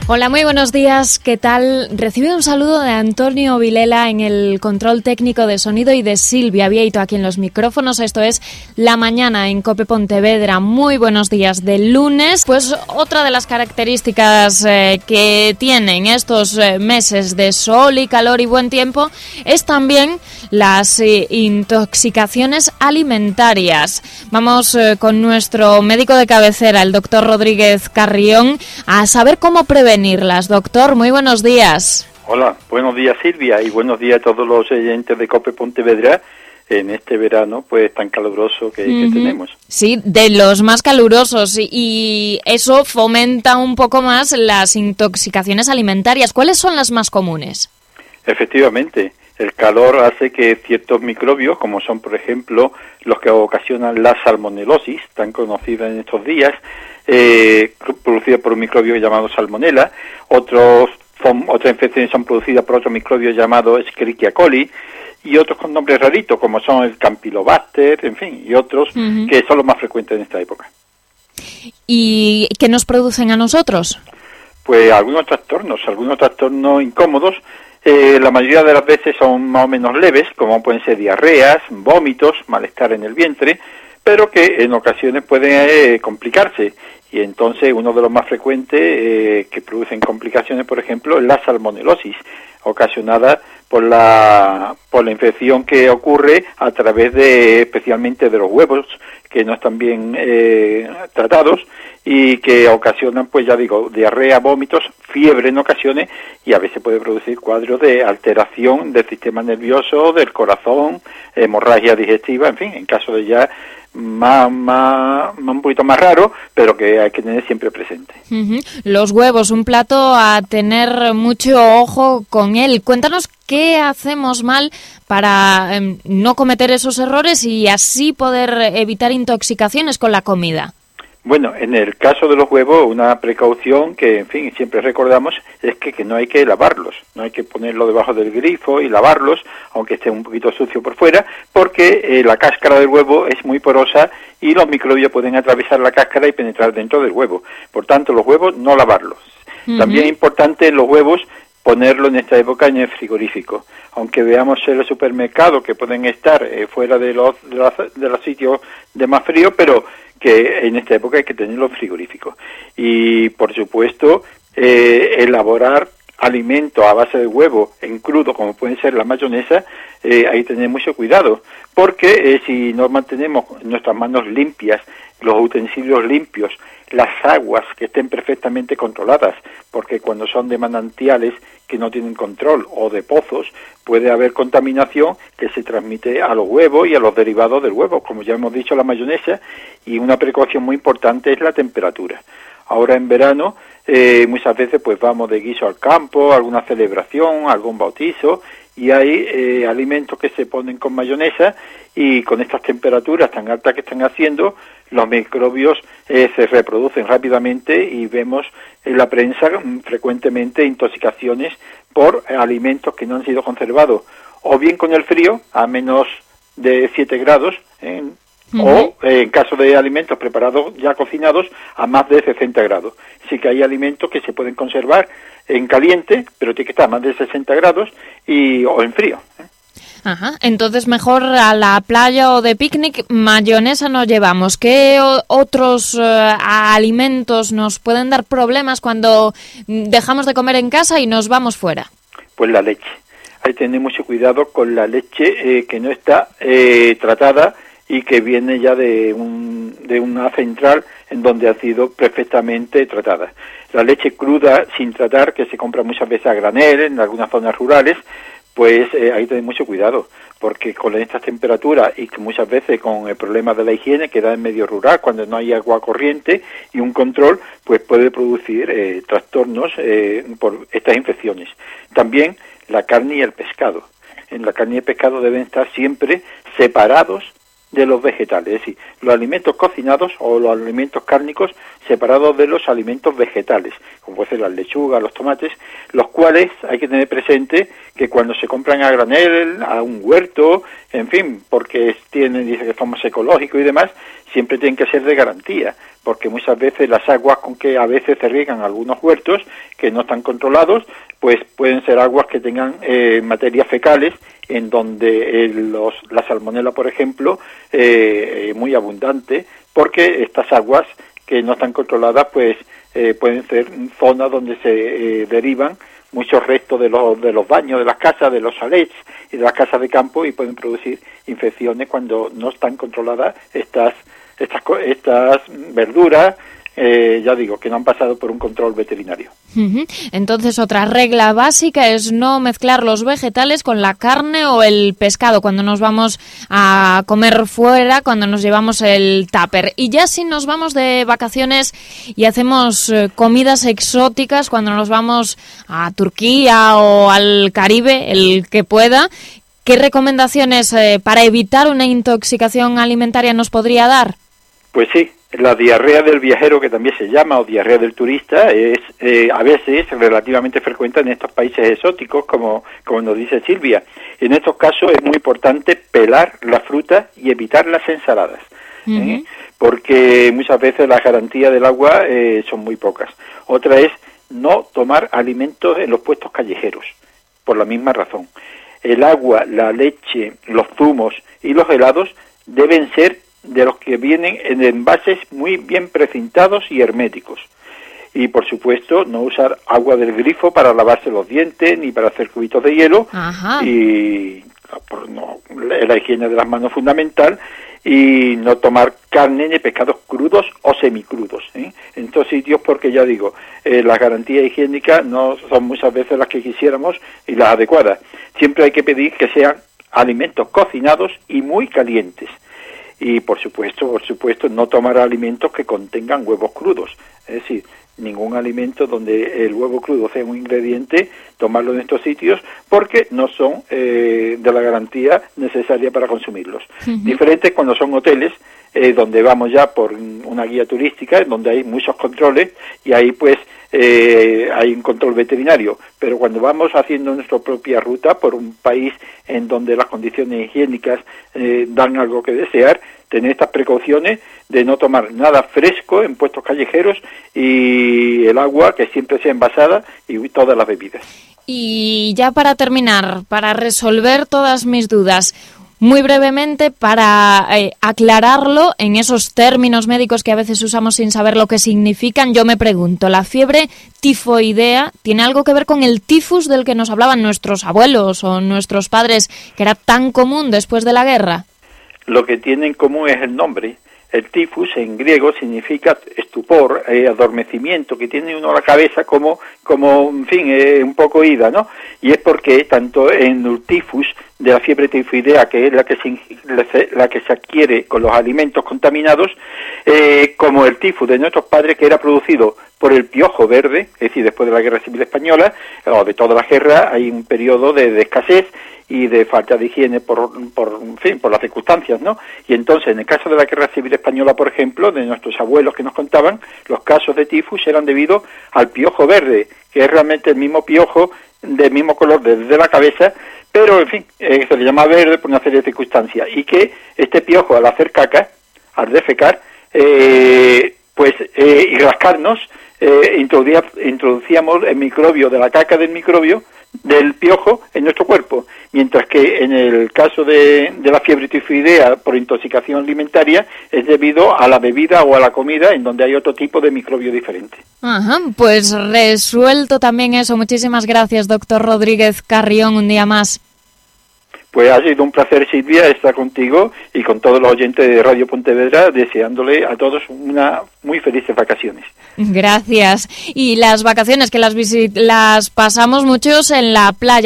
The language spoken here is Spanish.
Hola, muy buenos días, ¿qué tal? Recibido un saludo de Antonio Vilela en el control técnico de sonido y de Silvia Vieito aquí en los micrófonos. Esto es La Mañana en COPE Pontevedra. Muy buenos días del lunes. Pues otra de las características que tienen estos meses de sol y calor y buen tiempo es también las intoxicaciones alimentarias. Vamos con nuestro médico de cabecera, el doctor Rodríguez Carrión, a saber cómo prevenirlas. Doctor, muy buenos días. Hola, buenos días Silvia y buenos días a todos los oyentes de COPE Pontevedra en este verano pues tan caluroso que tenemos. Sí, de los más calurosos, y eso fomenta un poco más las intoxicaciones alimentarias. ¿Cuáles son las más comunes? Efectivamente, el calor hace que ciertos microbios, como son por ejemplo los que ocasionan la salmonelosis, tan conocida en estos días, producida por un microbio llamado salmonella, otras infecciones son producidas por otro microbio llamado Escherichia coli, y otros con nombres raritos como son el Campylobacter, en fin, y otros que son los más frecuentes en esta época. ¿Y qué nos producen a nosotros? Pues algunos trastornos incómodos. La mayoría de las veces son más o menos leves, como pueden ser diarreas, vómitos, malestar en el vientre, pero que en ocasiones pueden complicarse. Y entonces uno de los más frecuentes que producen complicaciones, por ejemplo, es la salmonelosis, ocasionada por la infección que ocurre a través especialmente de los huevos, que no están bien tratados y que ocasionan, pues ya digo, diarrea, vómitos, fiebre en ocasiones, y a veces puede producir cuadros de alteración del sistema nervioso, del corazón, hemorragia digestiva, en fin, en caso de ya un poquito más raro, pero que hay que tener siempre presente. Los huevos, un plato a tener mucho ojo con él. Cuéntanos qué hacemos mal para no cometer esos errores y así poder evitar intoxicaciones con la comida. Bueno, en el caso de los huevos, una precaución que, en fin, siempre recordamos es que no hay que lavarlos, no hay que ponerlo debajo del grifo y lavarlos, aunque esté un poquito sucio por fuera, porque la cáscara del huevo es muy porosa y los microbios pueden atravesar la cáscara y penetrar dentro del huevo. Por tanto, los huevos no lavarlos. También es importante los huevos ponerlo en esta época en el frigorífico. Aunque veamos en el supermercado que pueden estar fuera de los sitios de más frío, pero que en esta época hay que tenerlo frigorífico. Y por supuesto, elaborar alimentos a base de huevo en crudo, como puede ser la mayonesa, hay que tener mucho cuidado, porque si no mantenemos nuestras manos limpias, los utensilios limpios, las aguas que estén perfectamente controladas, porque cuando son de manantiales que no tienen control o de pozos, puede haber contaminación que se transmite a los huevos y a los derivados del huevo, como ya hemos dicho, la mayonesa, y una precaución muy importante es la temperatura. Ahora en verano muchas veces pues vamos de guiso al campo, a alguna celebración, a algún bautizo, y hay alimentos que se ponen con mayonesa, y con estas temperaturas tan altas que están haciendo, los microbios se reproducen rápidamente y vemos en la prensa frecuentemente intoxicaciones por alimentos que no han sido conservados, o bien con el frío, a menos de 7 grados, o en caso de alimentos preparados ya cocinados, a más de 60 grados. Así que hay alimentos que se pueden conservar en caliente, pero tiene que estar a más de 60 grados o en frío. Entonces mejor a la playa o de picnic mayonesa no llevamos. ¿Qué otros alimentos nos pueden dar problemas cuando dejamos de comer en casa y nos vamos fuera? Pues la leche. Hay que tener mucho cuidado con la leche que no está tratada y que viene ya de una central en donde ha sido perfectamente tratada. La leche cruda sin tratar, que se compra muchas veces a granel en algunas zonas rurales, pues hay que tener mucho cuidado, porque con estas temperaturas y que muchas veces con el problema de la higiene que da en medio rural, cuando no hay agua corriente y un control, pues puede producir trastornos por estas infecciones. También la carne y el pescado. En la carne y el pescado deben estar siempre separados de los vegetales, es decir, los alimentos cocinados o los alimentos cárnicos separados de los alimentos vegetales, como puede ser las lechugas, los tomates, los cuales hay que tener presente que cuando se compran a granel, a un huerto, en fin, porque dice que son más ecológicos y demás, siempre tienen que ser de garantía, porque muchas veces las aguas con que a veces se riegan algunos huertos que no están controlados, pues pueden ser aguas que tengan materias fecales, en donde la salmonela, por ejemplo, muy abundante, porque estas aguas que no están controladas, pues pueden ser zonas donde se derivan muchos restos de los baños, de las casas, de los chalets y de las casas de campo, y pueden producir infecciones cuando no están controladas estas verduras, ya digo, que no han pasado por un control veterinario. Entonces, otra regla básica es no mezclar los vegetales con la carne o el pescado cuando nos vamos a comer fuera, cuando nos llevamos el tupper. Y ya si nos vamos de vacaciones y hacemos comidas exóticas, cuando nos vamos a Turquía o al Caribe, el que pueda, ¿qué recomendaciones para evitar una intoxicación alimentaria nos podría dar? Pues sí, la diarrea del viajero, que también se llama, o diarrea del turista, es a veces relativamente frecuente en estos países exóticos, como nos dice Silvia. En estos casos es muy importante pelar la fruta y evitar las ensaladas, porque muchas veces las garantías del agua son muy pocas. Otra es no tomar alimentos en los puestos callejeros, por la misma razón. El agua, la leche, los zumos y los helados deben ser de los que vienen en envases muy bien precintados y herméticos. Y, por supuesto, no usar agua del grifo para lavarse los dientes ni para hacer cubitos de hielo. Y la higiene de las manos fundamental, y no tomar carne ni pescados crudos o semicrudos en estos sitios, porque ya digo, las garantías higiénicas no son muchas veces las que quisiéramos y las adecuadas. Siempre hay que pedir que sean alimentos cocinados y muy calientes. Y por supuesto, no tomar alimentos que contengan huevos crudos. Es decir, ningún alimento donde el huevo crudo sea un ingrediente, tomarlo en estos sitios, porque no son de la garantía necesaria para consumirlos. Diferentes cuando son hoteles, donde vamos ya por una guía turística, donde hay muchos controles, y ahí pues hay un control veterinario. Pero cuando vamos haciendo nuestra propia ruta por un país en donde las condiciones higiénicas dan algo que desear, tener estas precauciones de no tomar nada fresco en puestos callejeros, y el agua que siempre sea envasada, y todas las bebidas. Y ya para terminar, para resolver todas mis dudas, muy brevemente, para aclararlo en esos términos médicos que a veces usamos sin saber lo que significan, yo me pregunto, ¿la fiebre tifoidea tiene algo que ver con el tifus del que nos hablaban nuestros abuelos o nuestros padres, que era tan común después de la guerra? Lo que tiene en común es el nombre. El tifus en griego significa estupor, adormecimiento, que tiene uno la cabeza como en fin, un poco ida, ¿no? Y es porque tanto en el tifus de la fiebre tifoidea, que es la que se adquiere con los alimentos contaminados, como el tifus de nuestros padres, que era producido por el piojo verde, es decir, después de la Guerra Civil Española, o de toda la guerra, hay un periodo de escasez y de falta de higiene por las circunstancias, ¿no? Y entonces, en el caso de la Guerra Civil Española, por ejemplo, de nuestros abuelos que nos contaban, los casos de tifus eran debido al piojo verde, que es realmente el mismo piojo del mismo color desde la cabeza, pero, en fin, se le llama verde por una serie de circunstancias, y que este piojo, al hacer caca, al defecar, y rascarnos, introducíamos el microbio de la caca del piojo en nuestro cuerpo, mientras que en el caso de la fiebre tifoidea por intoxicación alimentaria es debido a la bebida o a la comida, en donde hay otro tipo de microbio diferente. Pues resuelto también eso. Muchísimas gracias, doctor Rodríguez Carrión, un día más. Pues ha sido un placer, Silvia, estar contigo y con todos los oyentes de Radio Pontevedra, deseándole a todos una muy felices vacaciones. Gracias. Y las vacaciones que las pasamos muchos en la playa.